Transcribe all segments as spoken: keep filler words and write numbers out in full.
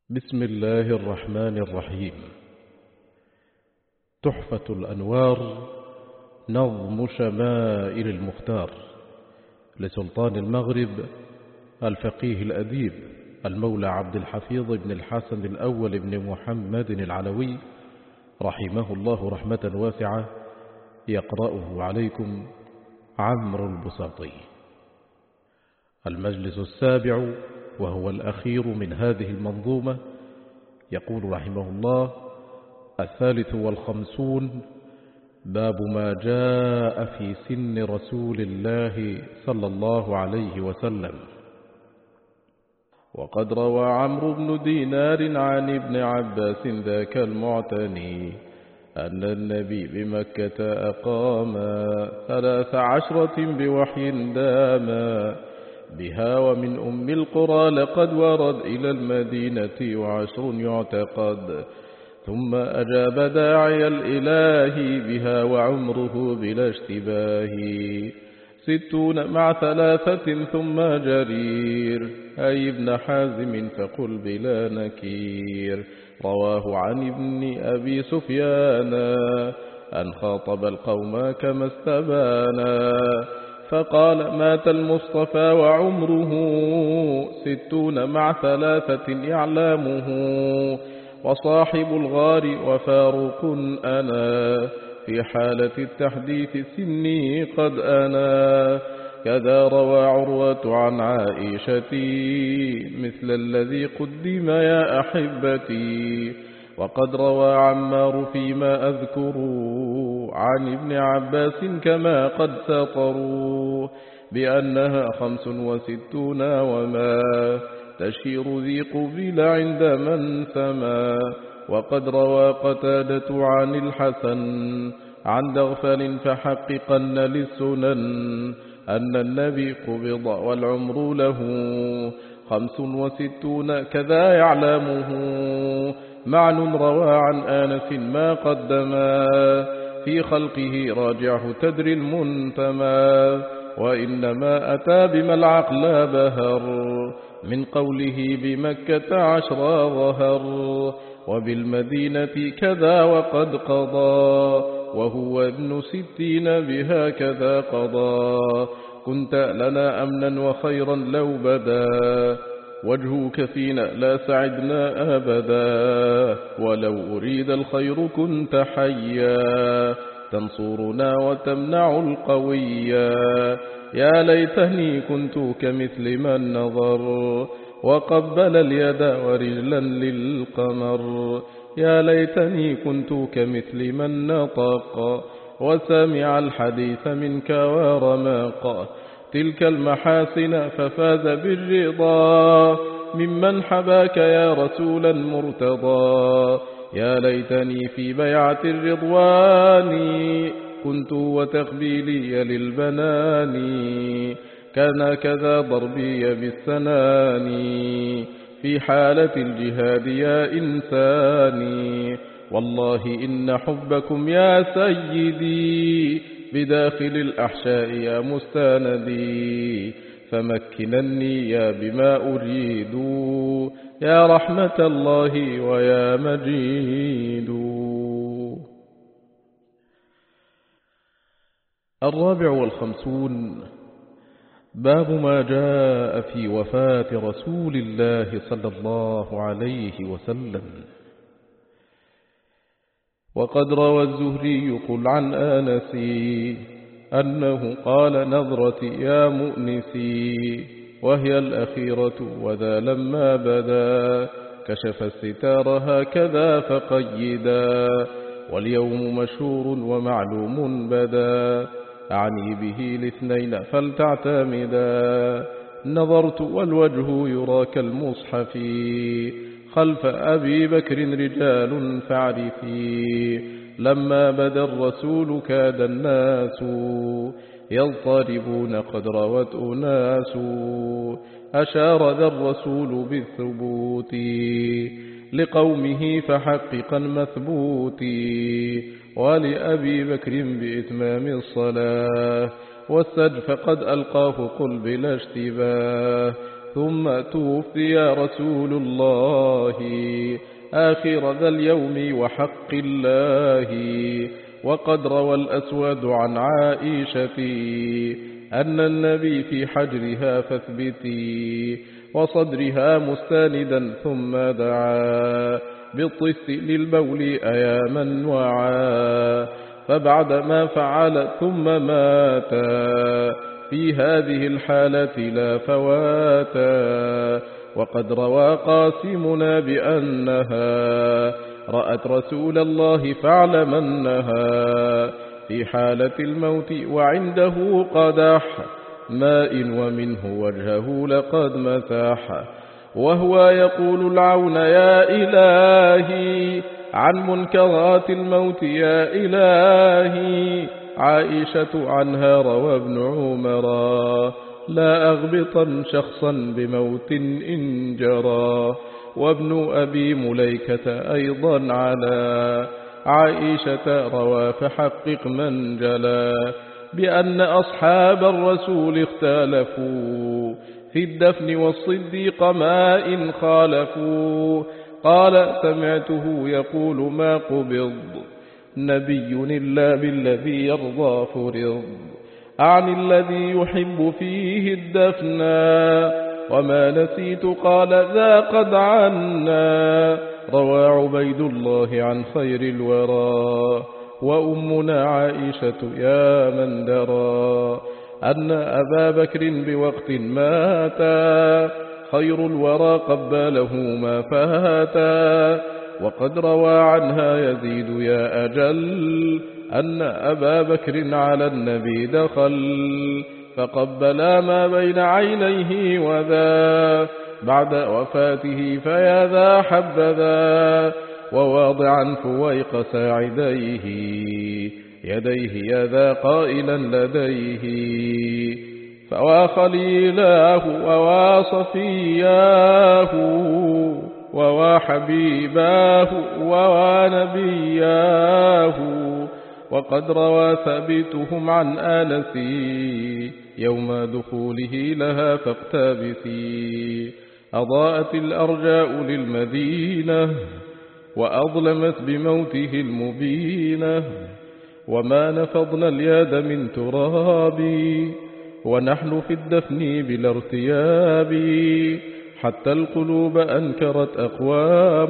بسم الله الرحمن الرحيم. تحفة الأنوار، نظم شمائل المختار، لسلطان المغرب الفقيه الأديب المولى عبد الحفيظ بن الحسن الأول بن محمد العلوي رحمه الله رحمة واسعة، يقرأه عليكم عمرو البساطي. المجلس السابع وهو الأخير من هذه المنظومة. يقول رحمه الله: الثالث والخمسون، باب ما جاء في سن رسول الله صلى الله عليه وسلم. وقد روى عمرو بن دينار عن ابن عباس ذاك المعتني أن النبي بمكة أقام ثلاث عشرة بوحي داما بها، ومن أم القرى لقد ورد إلى المدينة وعشر يعتقد، ثم أجاب داعي الإله بها وعمره بلا اشتباه ستون مع ثلاثة ثم جرير أي ابن حازم فقل بلا نكير. رواه عن ابن أبي سفيان أن خاطب القوم كما استبانا، فقال: مات المصطفى وعمره ستون مع ثلاثة إعلامه، وصاحب الغار وفاروق أنا في حالة التحديث سني قد أنا. كذا روى عروة عن عائشتي مثل الذي قدم يا أحبتي. وقد روى عمار فيما أذكر عن ابن عباس كما قد سطروا بأنها خمس وستون وما تشير ذي قبيل عند من سما. وقد روى قتادة عن الحسن عن دغفل فحققن للسنن أن النبي قبض والعمر له خمس وستون كذا يعلمه. معن روى عن آنس ما قدما في خلقه راجعه تدري المنتمى، وإنما أتى بما العقل بهر من قوله بمكة عشر ظهر، وبالمدينة كذا وقد قضى وهو ابن ستين بها كذا قضى. كنت لنا أمنا وخيرا لو بدا وجهك فينا لا سعدنا أبدا، ولو أريد الخير كنت حيا تنصرنا وتمنع القويا. يا ليتني كنت كمثل من نظر وقبل اليد ورجلا للقمر. يا ليتني كنت كمثل من نطق وسمع الحديث منك ورمق. تلك المحاسن ففاز بالرضا ممن حباك يا رسولا مرتضى. يا ليتني في بيعة الرضوان كنت وتقبيلي للبنان كان كذا ضربي بالسنان في حالة الجهاد يا إنساني. والله إن حبكم يا سيدي بداخل الأحشاء يا مستندي، فمكنني يا بما أريد يا رحمة الله ويا مجيد. الرابع والخمسون، باب ما جاء في وفاة رسول الله صلى الله عليه وسلم. وقد روى الزهري قل عن آنس أنه قال: نظرتي يا مؤنسي، وهي الأخيرة وذا لما بدا كشف الستار هكذا فقيدا، واليوم مشهور ومعلوم بدا أعني به الاثنين فلتعتمدا. نظرت والوجه يرى كالمصحف خلف أبي بكر رجال فاعرفي. لما بدا الرسول كاد الناس يضطربون قد روت أناس. أشار ذا الرسول بالثبوت لقومه فحققا مثبوت، ولأبي بكر بإتمام الصلاة والسجف قد ألقاه قل بلا اشتباه. ثم توفي رسول الله آخر ذا اليوم وحق الله. وقد روى الأسود عن عائشة أن النبي في حجرها فاثبتي وصدرها مستاندا ثم دعا بالطس للبول أياما وعا، فبعدما فعل ثم ماتا في هذه الحالة لا فواتا. وقد روى قاسمنا بأنها رأت رسول الله فاعلمنها في حالة الموت وعنده قدح ماء ومنه وجهه لقد مسح، وهو يقول العون يا إلهي عن منكرات الموت يا إلهي. عائشة عنها روى ابن عمر لا أغبطا شخصا بموت إن جرى. وابن أبي مليكة أيضا على عائشة روى فحقق من جلا بأن أصحاب الرسول اختلفوا في الدفن والصديق ما إن خالفوا. قال سمعته يقول ما قبض نبي إلا بالذي يرضى فرض، أعني الذي يحب فيه الدفنا وما نسيت قال ذا قد عنا. روى عبيد الله عن خير الورى وأمنا عائشة يا من درى أن أبا بكر بوقت ماتا خير الورى قبله ما فاتا. وقد روى عنها يزيد يا أجل أن أبا بكر على النبي دخل فقبلا ما بين عينيه وذا بعد وفاته فيا ذا حبذا. وواضعا فويق ساعديه يديه يا ذا قائلا لديه فوا خليلاه ووا صفياه ووا حبيباه ووا نبياه. وقد روى ثابتهم عن آنس يوم دخوله لها فاقتبسي أضاءت الأرجاء للمدينة وأظلمت بموته المبينة. وما نفضنا اليد من ترابي ونحن في الدفن بلا ارتياب حتى القلوب أنكرت أقوام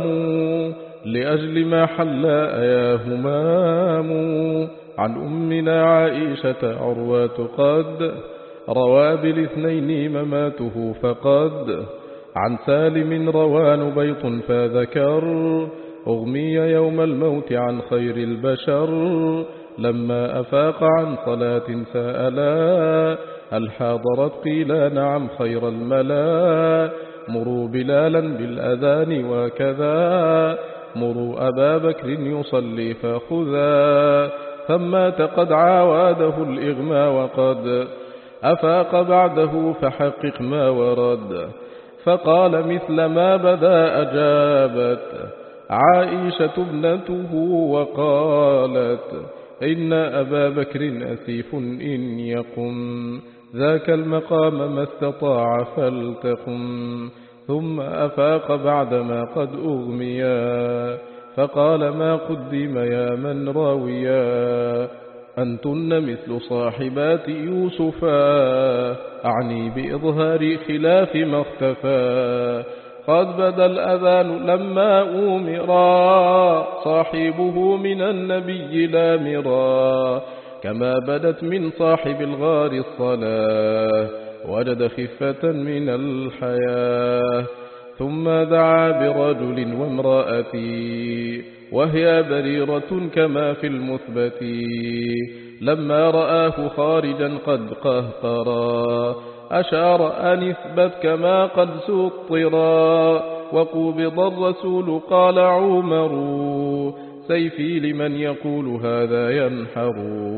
لأجل ما حل أيا همام. عن أمنا عائشة عروة قد روى بالاثنين مماته فقد عن سالم روى نبيط فذكر أغمي يوم الموت عن خير البشر. لما أفاق عن صلاة سألا هل حاضرت قيل نعم خير الملا. مروا بلالا بالأذان وكذا مروا أبا بكر يصلي فخذا. فمات قد عاواده الإغمى وقد أفاق بعده فحقق ما ورد. فقال مثل ما بدا أجابت عائشة ابنته وقالت إن أبا بكر أسيف إن يقم ذاك المقام ما استطاع فلتقم. ثم أفاق بعدما قد أغميا فقال ما قدم يا من راويا أنتن مثل صاحبات يوسفا أعني بإظهار خلاف ما اختفى. قد بدا الأذان لما أمرا صاحبه من النبي لا مرا كما بدت من صاحب الغار الصلاة وجد خفة من الحياة. ثم دعا برجل وامرأة وهي بريرة كما في المثبت لما رآه خارجا قد قهقرا أشار أن اثبت كما قد سطرا. وقبض الرسول قال عمر سيفي لمن يقول هذا ينحر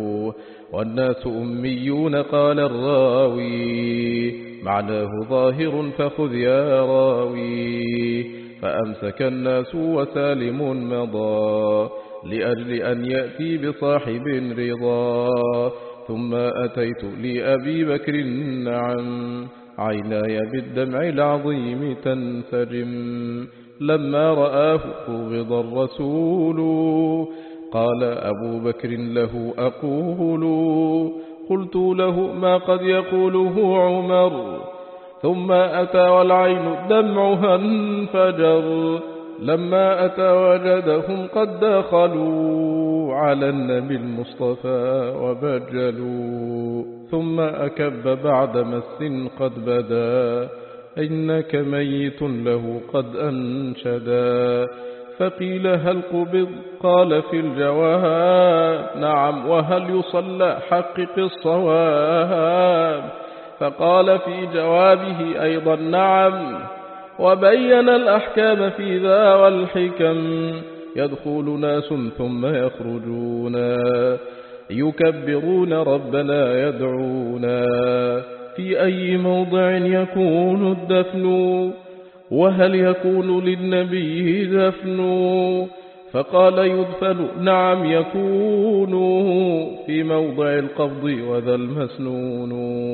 والناس أميون قال الراوي معناه ظاهر فخذ يا راوي. فأمسك الناس وسالم مضى لأجل أن يأتي بصاحب رضا. ثم أتيت لأبي بكر نعم عيناي بالدمع العظيم تنسجم لما رآه قبض الرسول. قال أبو بكر له أقول قلت له ما قد يقوله عمر. ثم أتى والعين دمعها انفجر لما أتى وجدهم قد دخلوا على النبي المصطفى وبجلوا. ثم أكب بعد مس قد بدا إنك ميت له قد أنشدا. فقيل هل قبض؟ قال في الجواب نعم وهل يصلى حقق الصواب. فقال في جوابه أيضا نعم وبين الأحكام في ذا والحكم. يدخل ناس ثم يخرجون يكبرون ربنا يدعونا. في أي موضع يكون الدفن وهل يكون للنبي دفن؟ فقال يدفن نعم يكون في موضع القبض وذا المسنون.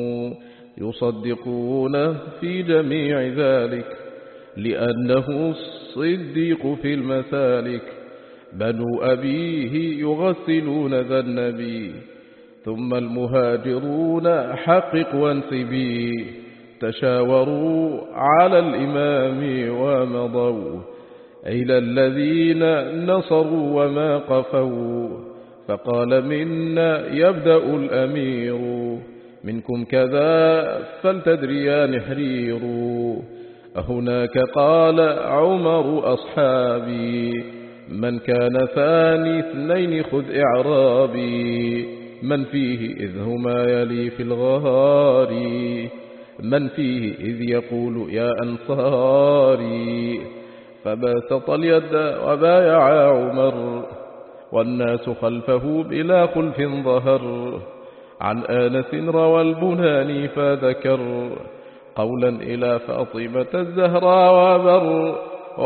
يصدقون في جميع ذلك لأنه الصديق في المسالك. بنو أبيه يغسلون ذا النبي ثم المهاجرون حقق وانسبي. تشاوروا على الإمام ومضوا إلى الذين نصروا وما قفوا. فقال منا يبدأ الأمير منكم كذا فلتدريان حرير. هناك قال عمر أصحابي من كان ثاني اثنين خذ إعرابي. من فيه إذ هما يلي في الغار من فيه إذ يقول يا أنصاري. فباسط اليد وبايع عمر والناس خلفه بلا خلف ظهر. عن آنس روى البناني فذكر قولا إلى فاطمة الزهراء وبر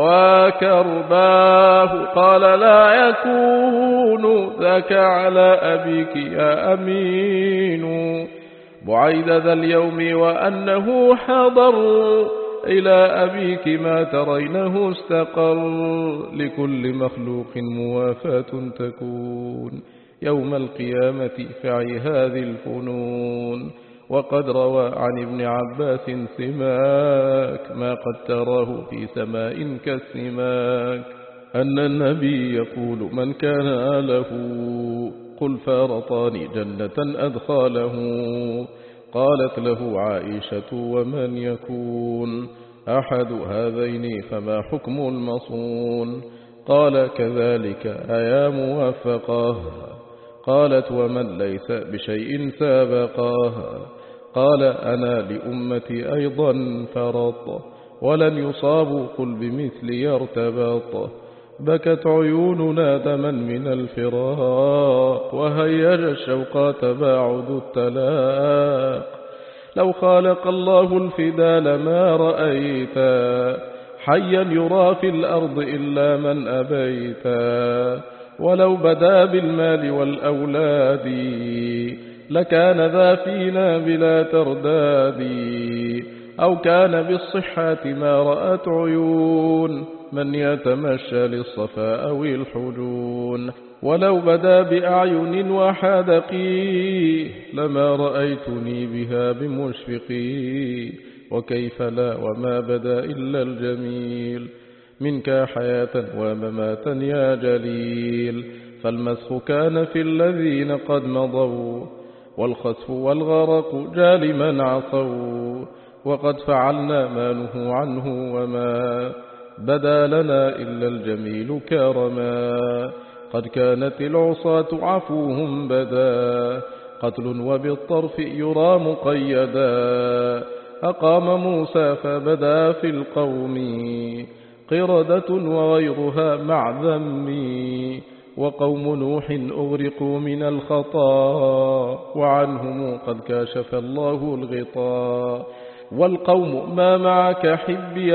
وكرباه قال لا يكون ذاك على أبيك يا أمين. بعيد ذا اليوم وأنه حضر إلى أبيك ما ترينه استقر. لكل مخلوق موافاة تكون يوم القيامة فعي هذه الفنون. وقد روى عن ابن عباس سماك ما قد تراه في سماء كالسماك أن النبي يقول من كان له قل فارطان جنة أدخاله. قالت له عائشة ومن يكون أحد هذين فما حكم المصون؟ قال كذلك أيا موفقه. قالت ومن ليس بشيء سابقه؟ قال أنا لأمتي أيضا فرط ولن يصابوا قل بمثل يرتبط. بكت عيوننا دما من الفراق وهيج الشوق تباعد التلاق. لو خالق الله الفدا لما رأيتا حيا يرى في الأرض إلا من أبيتا. ولو بدا بالمال والأولاد لكان ذا فينا بلا ترداد. أو كان بالصحة ما رأت عيون من يتمشى للصفاء أو الحجون. ولو بدا بأعين وحدقي لما رأيتني بها بمشفقي. وكيف لا وما بدا إلا الجميل منك حياة ومماتا يا جليل. فالمسخ كان في الذين قد مضوا والخسف والغرق جال من عصوا. وقد فعلنا ما نهوا عنه وما بدا لنا إلا الجميل كرما. قد كانت العصاة عفوهم بدا قتل وبالطرف يرى مقيدا. أقام موسى فبدا في القوم قردة وغيرها مع ذمي. وقوم نوح أغرقوا من الخطا وعنهم قد كاشف الله الغطاء. والقوم ما معك حبي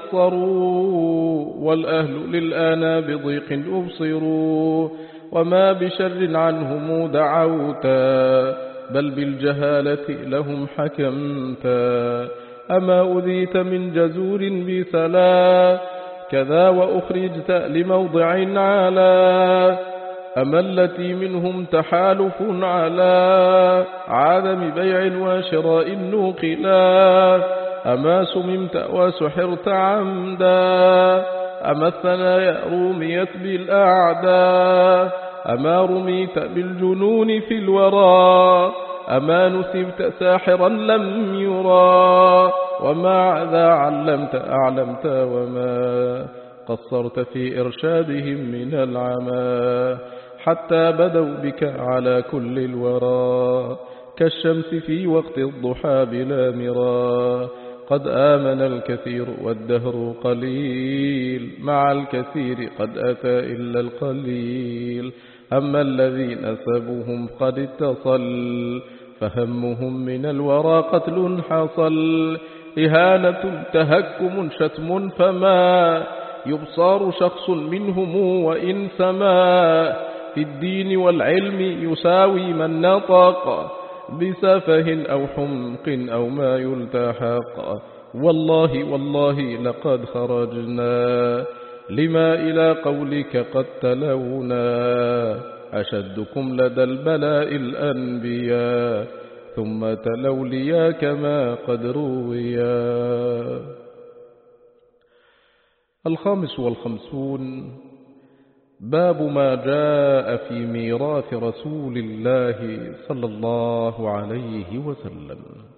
قصروا والأهل للآن بضيق أبصروا. وما بشر عنهم دعوتا بل بالجهالة لهم حكمتا. أما أذيت من جزور بسلا كذا وأخرجت لموضع علا أما التي منهم تحالف على عدم بيع وشراء نوقلا أما سممت وسحرت عمدا أما الثنايا رميت بالأعداء أما رميت بالجنون في الورى أما نسبت ساحرا لم يرى وما ذا علمت أعلمت وما قصرت في إرشادهم من العمى حتى بدوا بك على كل الورى كالشمس في وقت الضحى بلا مرى قد آمن الكثير والدهر قليل مع الكثير قد أتى إلا القليل أما الذين نسبهم قد اتصل فهمهم من الورى قتل حصل إهانة تهكم شتم فما يبصار شخص منهم وإن سما في الدين والعلم يساوي من نطق بسفه أو حمق أو ما يلتحق والله والله لقد خرجنا لما إلى قولك قد تلونا أشدكم لدى البلاء الأنبياء ثم تلوا ليا كما قد رويا. الخامس والخمسون باب ما جاء في ميراث رسول الله صلى الله عليه وسلم.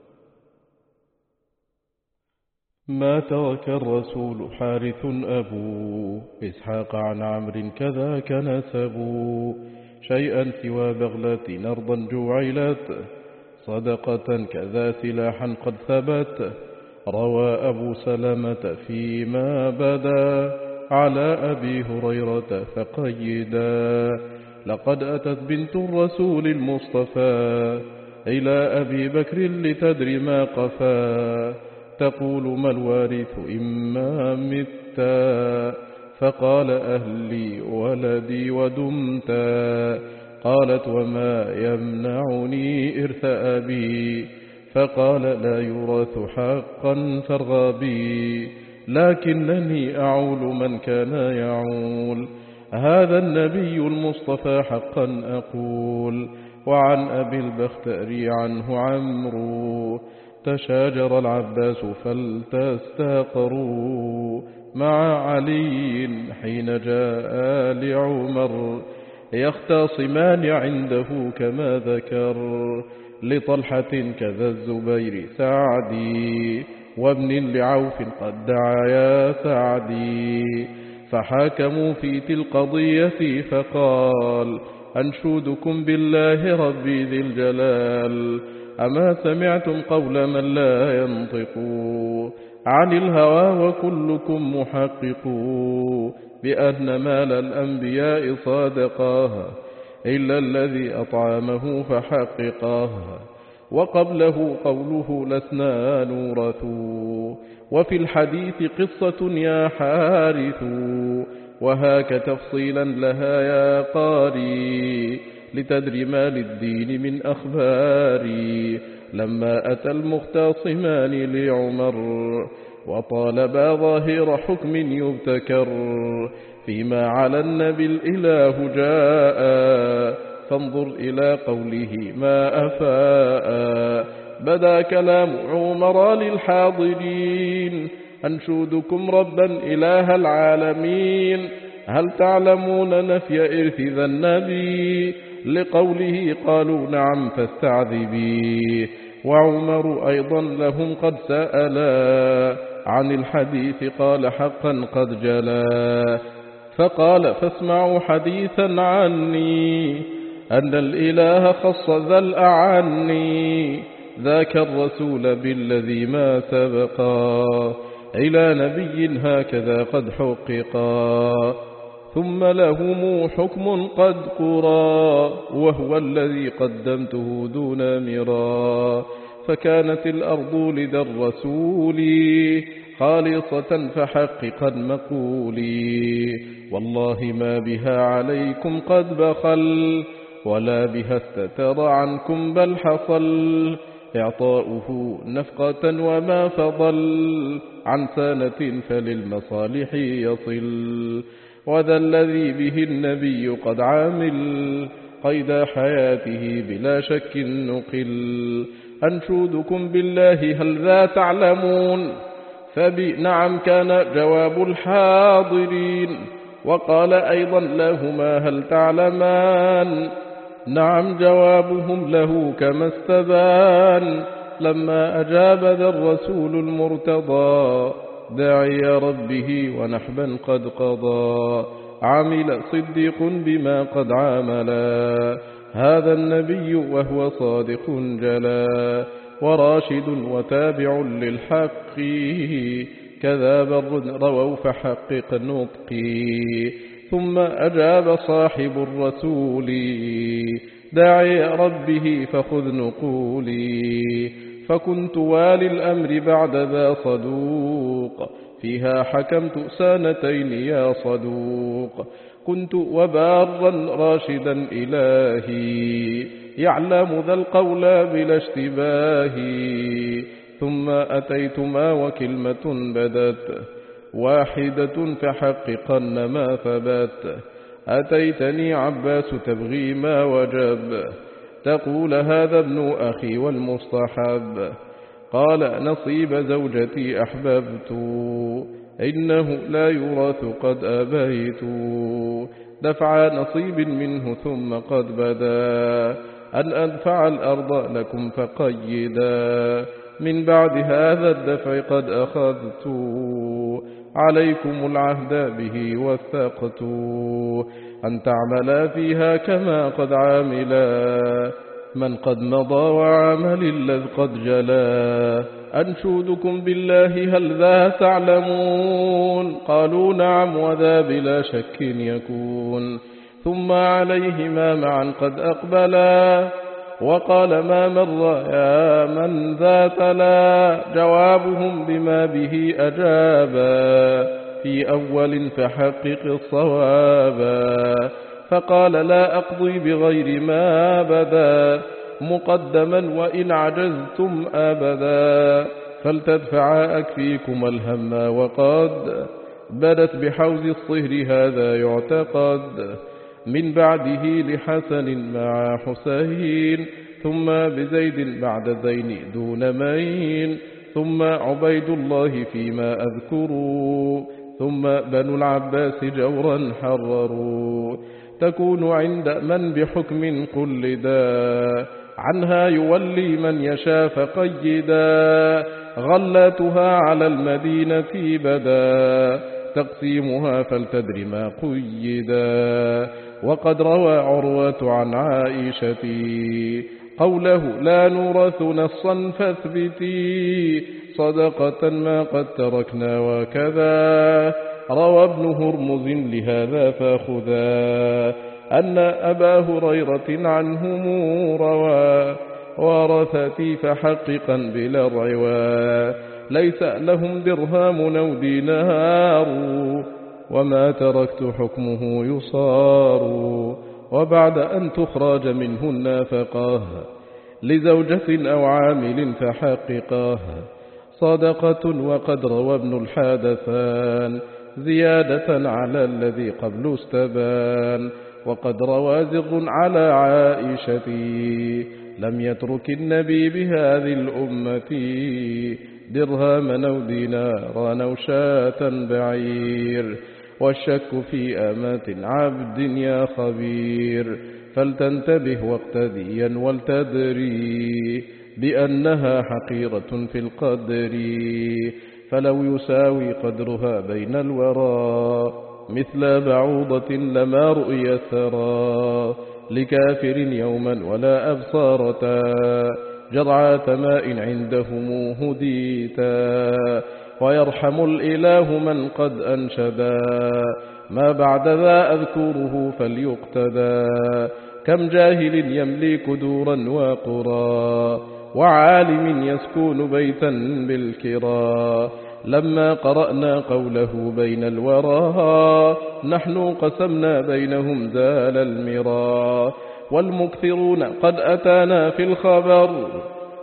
ما ترك الرسول حارث أبو إسحاق عن عمرو كذاك نسبوا شيئا سوى بغلة أرضا جعلت صدقة كذا سلاحا قد ثبت روى أبو سلمة فيما بدا على أبي هريرة فقيدا لقد أتت بنت الرسول المصطفى إلى أبي بكر لتدري ما قفا تقول ما الوارث إما متا فقال أهلي ولدي ودمتا قالت وما يمنعني إرث أبي فقال لا يورث حقا فارغبي لكنني أعول من كان يعول هذا النبي المصطفى حقا أقول وعن أبي البختري عنه عمرو تشاجر العباس فلتستقروا مع علي حين جاء لعمر يختصمان عنده كما ذكر لطلحة كذا الزبير سعدي وابن لعوف قد دعا يا سعدي فحاكموا في تلك القضية فقال أنشودكم بالله ربي ذي الجلال أما سمعتم قول من لا ينطق عن الهوى وكلكم محقق بأن مال الأنبياء صادقاها إلا الذي أطعمه فحققاها وقبله قوله لسنا نورث وفي الحديث قصة يا حارث وهاك تفصيلا لها يا قاري لتدري ما للدين من أخباري لما أتى المختصمان لعمر وطالبا ظاهر حكم يبتكر فيما على النبي الإله جاء فانظر إلى قوله ما أفاء بدا كلام عمر للحاضرين أنشودكم ربا إله العالمين هل تعلمون نفي إرث ذا النبي لقوله قالوا نعم فاستعذبي وعمر أيضا لهم قد سألا عن الحديث قال حقا قد جلا فقال فاسمعوا حديثا عني أن الإله خص ذا الأعني ذاك الرسول بالذي ما سبقا إلى نبي هكذا قد حققا ثم لهم حكم قد قرى وهو الذي قدمته دون مرا فكانت الأرض لدى الرسول خالصة فحققا مقولي والله ما بها عليكم قد بخل ولا بها استتر عنكم بل حصل إعطاؤه نفقة وما فضل عن سنة فللمصالح يصل. وذا الذي به النبي قد عامل قيد حياته بلا شك نقل. أنشودكم بالله هل ذا تعلمون فبنعم كان جواب الحاضرين. وقال أيضا لهما هل تعلمان نعم جوابهم له كما استبان. لما أجاب ذا الرسول المرتضى داعي ربه ونحبا قد قضى. عمل صديق بما قد عاملا هذا النبي وهو صادق جلا. وراشد وتابع للحق كذا بر رووا فحقق نطقي. ثم أجاب صاحب الرسول داعي ربه فخذ نقولي. فكنت والي الأمر بعد ذا صدوق فيها حكمت سنتين يا صدوق. كنت وبارا راشدا إلهي يعلم ذا القول بلا اشتباه. ثم أتيتما وكلمة بدت واحدة فحققن ما ثبت. أتيتني عباس تبغي ما وجب تقول هذا ابن أخي والمصطحب. قال نصيب زوجتي أحببت إنه لا يورث قد أبيت. دفع نصيب منه ثم قد بدا أن أدفع الأرض لكم فقيدا. من بعد هذا الدفع قد أخذت عليكم العهد به وثقت أن تعملا فيها كما قد عاملا من قد مضى وعمل الذي قد جلا. أنشودكم بالله هل ذا تعلمون قالوا نعم وذا بلا شك يكون. ثم عليهما معا قد أقبلا وقال ما مر يا من ذا تلا. جوابهم بما به أجابا في أول فحقق الصوابا. فقال لا أقضي بغير ما بدا مقدما وإن عجزتم أبدا. فلتدفعا أكفيكم الهم وقد بدت بحوز الصهر هذا يعتقد. من بعده لحسن مع حسين ثم بزيد بعد زين دون مين. ثم عبيد الله فيما أذكر ثم بنو العباس جورا حرروا. تكون عند من بحكم قلدا عنها يولي من يشاء فقيدا. غلاتها على المدينة بدا تقسيمها فلتدر ما قيدا. وقد روى عروة عن عائشة قوله لا نورث نصا فاثبتي صدقة ما قد تركنا وكذا. روى ابن هرمز لهذا فاخذا أن أبا هريرة عنهم روى ورثتي فحققا بلا الروا. ليس لهم درهام أو دينار وما تركت حكمه يصار. وبعد أن تخرج منه النافقاه لزوجة أو عامل فحققاه صدقة. وقد روى ابن الحادثان زيادة على الذي قبل استبان. وقد روى زر على عائشة لم يترك النبي بهذه الأمة درهما أو دينارا أو شاة بعير. والشك في أمات عبد يا خبير فلتنتبه واقتديا ولتدري بأنها حقيرة في القدر. فلو يساوي قدرها بين الورى مثل بعوضة لما رؤي ثرى. لكافر يوما ولا أبصارتا جرعة ماء عندهم هديتا. ويرحم الإله من قد أنشدا ما بعد ذا أذكره فليقتدى. كم جاهل يملك دورا وقرى وعالم يسكن بيتا بالكرى. لما قرأنا قوله بين الورى نحن قسمنا بينهم زال المرى. والمكثرون قد أتانا في الخبر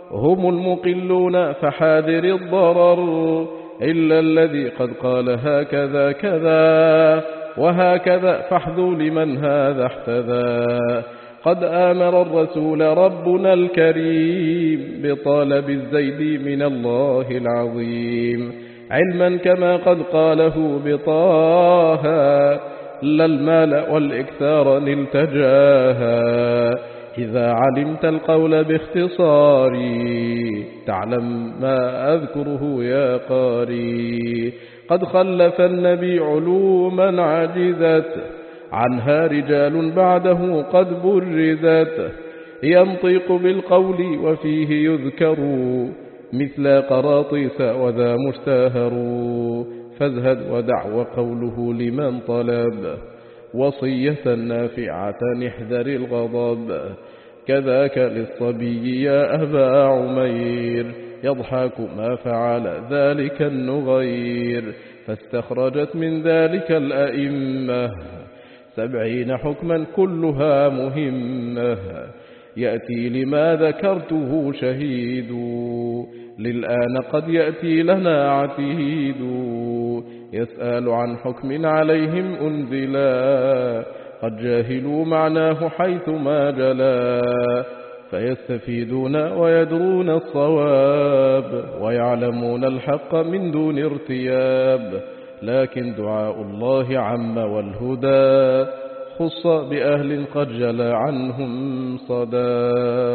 هم المقلون فحاذر الضرر إلا الذي قد قال هكذا كذا وهكذا فاحذو لمن هذا احتذى. قد آمر الرسول ربنا الكريم بطلب الزيد من الله العظيم علما كما قد قاله بطه لا المال والإكثار نلتجاها. إذا علمت القول باختصاري تعلم ما أذكره يا قاري. قد خلف النبي علوما عجزت عنها رجال بعده قد برزت ينطق بالقول وفيه يذكر مثل قراطيس وذا مشتهر. فازهد ودع وقوله لمن طلب وصية نافعة احذر الغضب. كذاك للصبي يا أبا عمير يضحك ما فعل ذلك النغير. فاستخرجت من ذلك الأئمة سبعين حكما كلها مهمة. يأتي لما ذكرته شهيد للآن قد يأتي لنا عتيد. يسأل عن حكم عليهم أنزلا قد جاهلوا معناه حيثما جلا. فيستفيدون ويدرون الصواب ويعلمون الحق من دون ارتياب. لكن دعاء الله عم والهدى خص بأهل قد جلى عنهم صدى.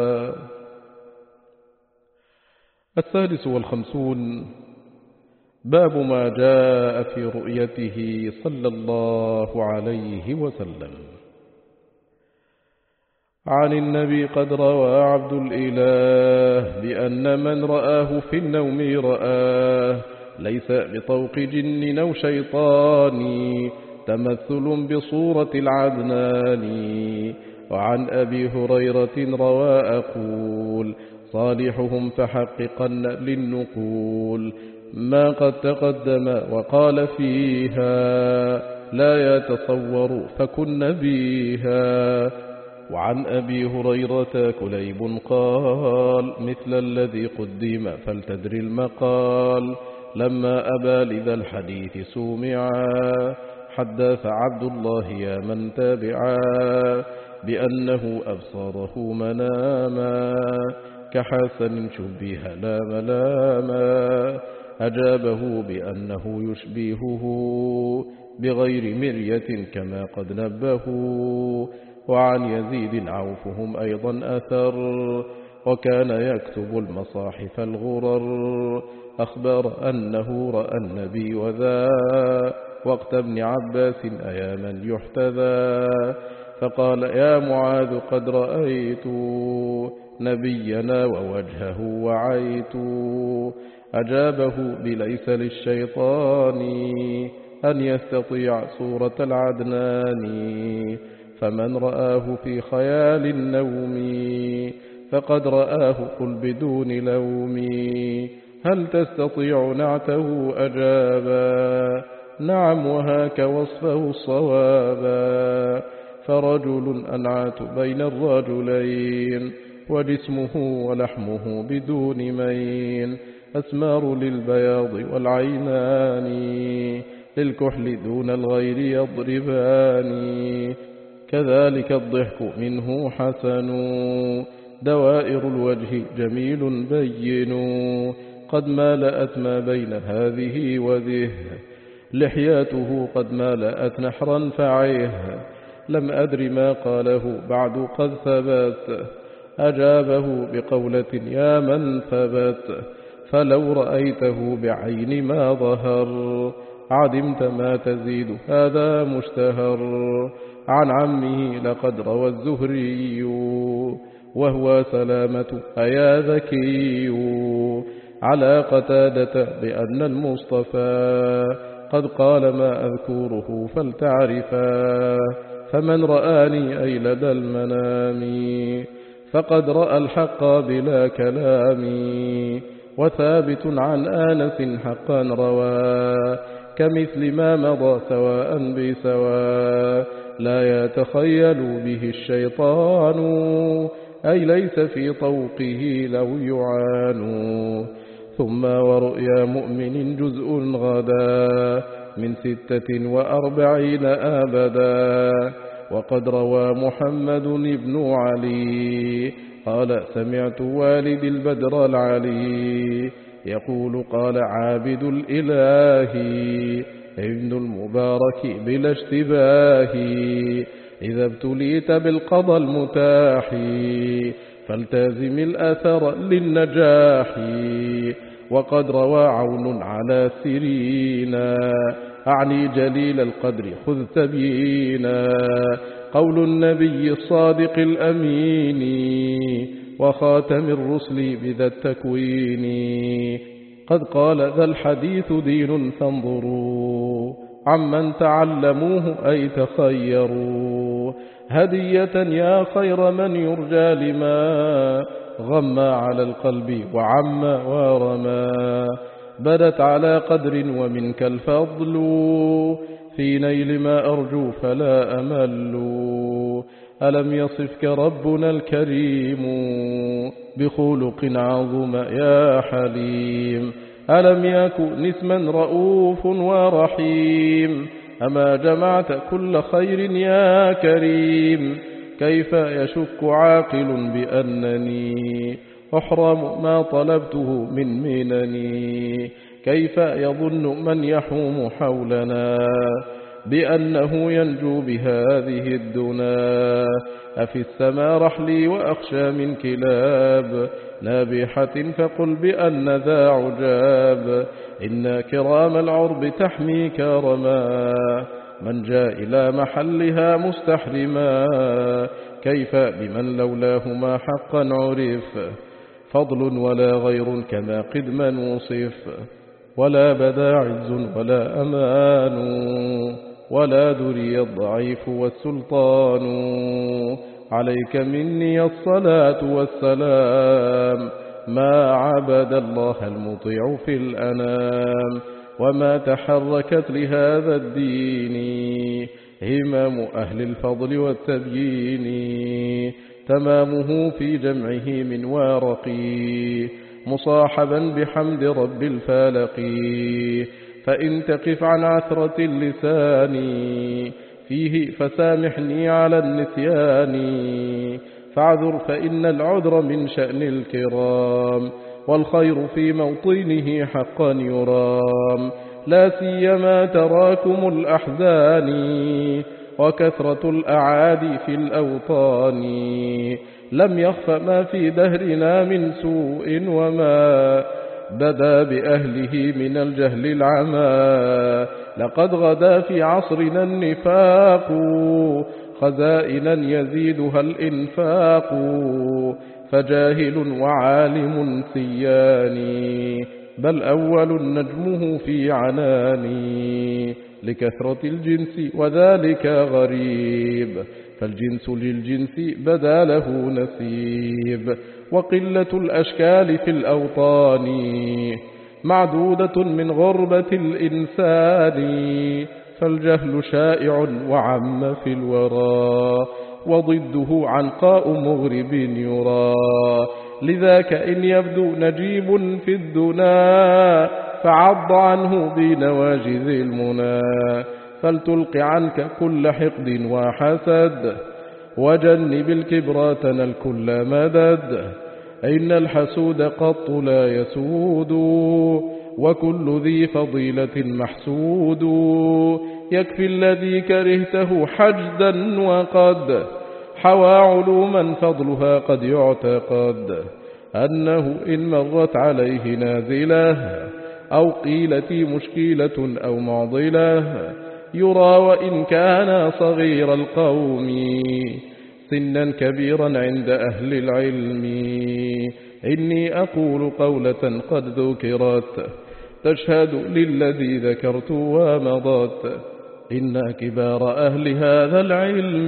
السادس والخمسون باب ما جاء في رؤيته صلى الله عليه وسلم. عن النبي قد روى عبد الإله بأن من رآه في النوم رآه ليس بطوق جن أو شيطان تمثل بصورة العدنان. وعن أبي هريرة روى أقول صالحهم فحققن للنقول ما قد تقدم وقال فيها لا يتصور فكن بيها. وعن أبي هريرة كليب قال مثل الذي قدم فلتدر المقال. لما أبى لذا الحديث سومعا حدث عبد الله يا من تابعا بأنه أبصره مناما كحسن شبه لا ملاما. أجابه بأنه يشبهه بغير مرية كما قد نبهوا. وعن يزيد عوفهم أيضا أثر وكان يكتب المصاحف الغرر. أخبر أنه رأى النبي وذا وقت ابن عباس أيا من يحتذى. فقال يا معاذ قد رأيت نبينا ووجهه وعيت. أجابه بليس للشيطان أن يستطيع صورة العدنان. فمن رآه في خيال النوم فقد رآه قل بدون لوم. هل تستطيع نعته أجابا نعم وهاك وصفه الصوابا. فرجل أنعت بين الرجلين وجسمه ولحمه بدون مين. أسمار للبياض والعينان للكحل دون الغير يضربان. كذلك الضحك منه حسن دوائر الوجه جميل بين. قد مالأت ما بين هذه وذه لحياته قد مالأت نحرا فعيه. لم أدر ما قاله بعد قد ثبت. أجابه بقولة يا من ثبت. فلو رأيته بعين ما ظهر عدمت ما تزيد هذا مشتهر. عن عمه لقد روى الزهري وهو سلامة أيا ذكي على قتادة بأن المصطفى قد قال ما أذكره فلتعرفا. فمن رآني أي لدى المنام فقد رأى الحق بلا كلام. وثابت عن آنس حقا روى كمثل ما مضى سواء بسواء. لا يتخيل به الشيطان أي ليس في طوقه لو يعان. ثم ورؤيا مؤمن جزء غدا من ستة وأربعين أبدا. وقد روى محمد بن علي قال سمعت والد البدر العلي يقول قال عابد الإله ابن المبارك بلا اشتباه إذا ابتليت بالقضاء المتاح فالتازم الأثر للنجاح. وقد روى عون على سيرينا أعني جليل القدر خذ تبيينا قول النبي الصادق الأمين وخاتم الرسل بذا التكوين. قد قال ذا الحديث دين فانظروا عمن تعلموه أي تخيروا هدية يا خير من يرجى لما غم على القلب وعم ورما. بدت على قدر ومنك الفضل في نيل ما أرجو فلا أمل. ألم يصفك ربنا الكريم بخلق عظم يا حليم. ألم يكن اسما رؤوف ورحيم أما جمعت كل خير يا كريم. كيف يشك عاقل بأنني أحرم ما طلبته من منني. كيف يظن من يحوم حولنا بأنه ينجو بهذه الدنا. أفي السما رحلي وأخشى من كلاب نابحة فقل بأن ذا عجاب. إن كرام العرب تحمي كرما من جاء إلى محلها مستحرما. كيف بمن لولاهما حقا عرف فضل ولا غير كما قدما وصف. ولا بدا عز ولا أمان ولا دري الضعيف والسلطان. عليك مني الصلاة والسلام ما عبد الله المطيع في الأنام. وما تحركت لهذا الدين همم أهل الفضل والتبيين. تمامه في جمعه من وارقي مصاحبا بحمد رب الفالق. فإن تقف عن عثرة اللسان فيه فسامحني على النسيان. فاعذر فإن العذر من شأن الكرام والخير في موطنه حقا يرام. لا سيما تراكم الأحزان وكثرة الأعادي في الأوطان. لم يخف ما في دهرنا من سوء وما بدا بأهله من الجهل العمى. لقد غدا في عصرنا النفاق خزائنا يزيدها الإنفاق. فجاهل وعالم سياني بل أول نجمه في عناني. لكثرة الجنس وذلك غريب فالجنس للجنس بدا له نسيب. وقلة الأشكال في الأوطان معدودة من غربة الإنسان. فالجهل شائع وعم في الورى وضده عنقاء مغرب يرى. لذاك إن يبدو نجيب في الدنا فعض عنه بنواجذ المنى. فلتلق عنك كل حقد وحسد وجنب الكبر تنل كل مدد. إن الحسود قط لا يسود وكل ذي فضيلة محسود. يكفي الذي كرهته حجدا وقد حوى علوما فضلها قد يعتقد. أنه إن مرت عليه نازلة أو قيلت مشكلة أو معضلة يرى وإن كان صغير القوم سنا كبيرا عند أهل العلم. إني أقول قولة قد ذكرت تشهد للذي ذكرت ومضت. إن كبار أهل هذا العلم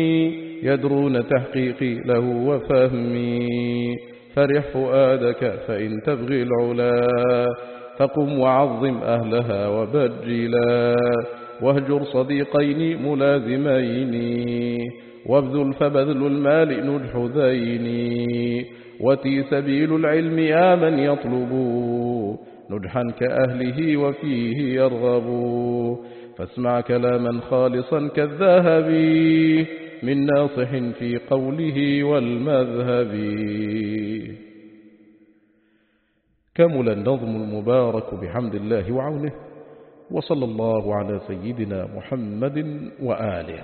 يدرون تحقيقي له وفهمي. فرح فؤادك فإن تبغي العلا فقم وعظم أهلها وبجلا. واهجر صديقين ملازمين وابذل فبذل المال نجح ذين وتي سبيل العلم يا من يطلب نجحا كأهله وفيه يرغب فاسمع كلاما خالصا كالذهب من ناصح في قوله والمذهب. كمل النظم المبارك بحمد الله وعونه، وصلى الله على سيدنا محمد وآله.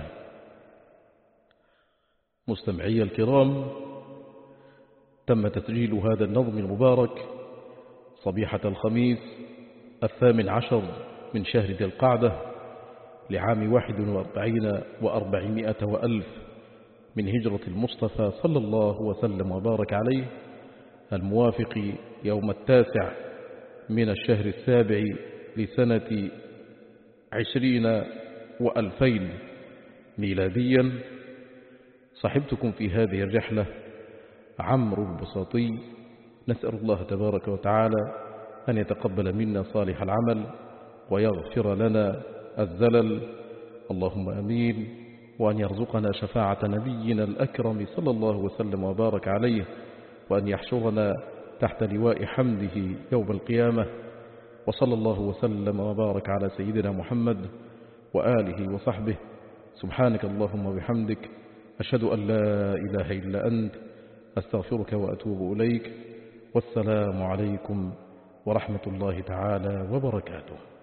مستمعي الكرام، تم تسجيل هذا النظم المبارك صبيحة الخميس الثامن عشر من شهر ذي القعدة لعام واحد واربعين وأربعمائة وألف من هجرة المصطفى صلى الله وسلم وبارك عليه، الموافق يوم التاسع من الشهر السابع لسنة عشرين وألفين ميلاديا. صحبتكم في هذه الرحلة عمرو البساطي، نسأل الله تبارك وتعالى أن يتقبل منا صالح العمل ويغفر لنا الزلل، اللهم أمين، وأن يرزقنا شفاعة نبينا الأكرم صلى الله وسلم وبارك عليه، وأن يحشرنا تحت لواء حمده يوم القيامة. وصلى الله وسلم وبارك على سيدنا محمد وآله وصحبه. سبحانك اللهم وبحمدك، أشهد أن لا إله إلا أنت، أستغفرك وأتوب إليك. والسلام عليكم ورحمة الله تعالى وبركاته.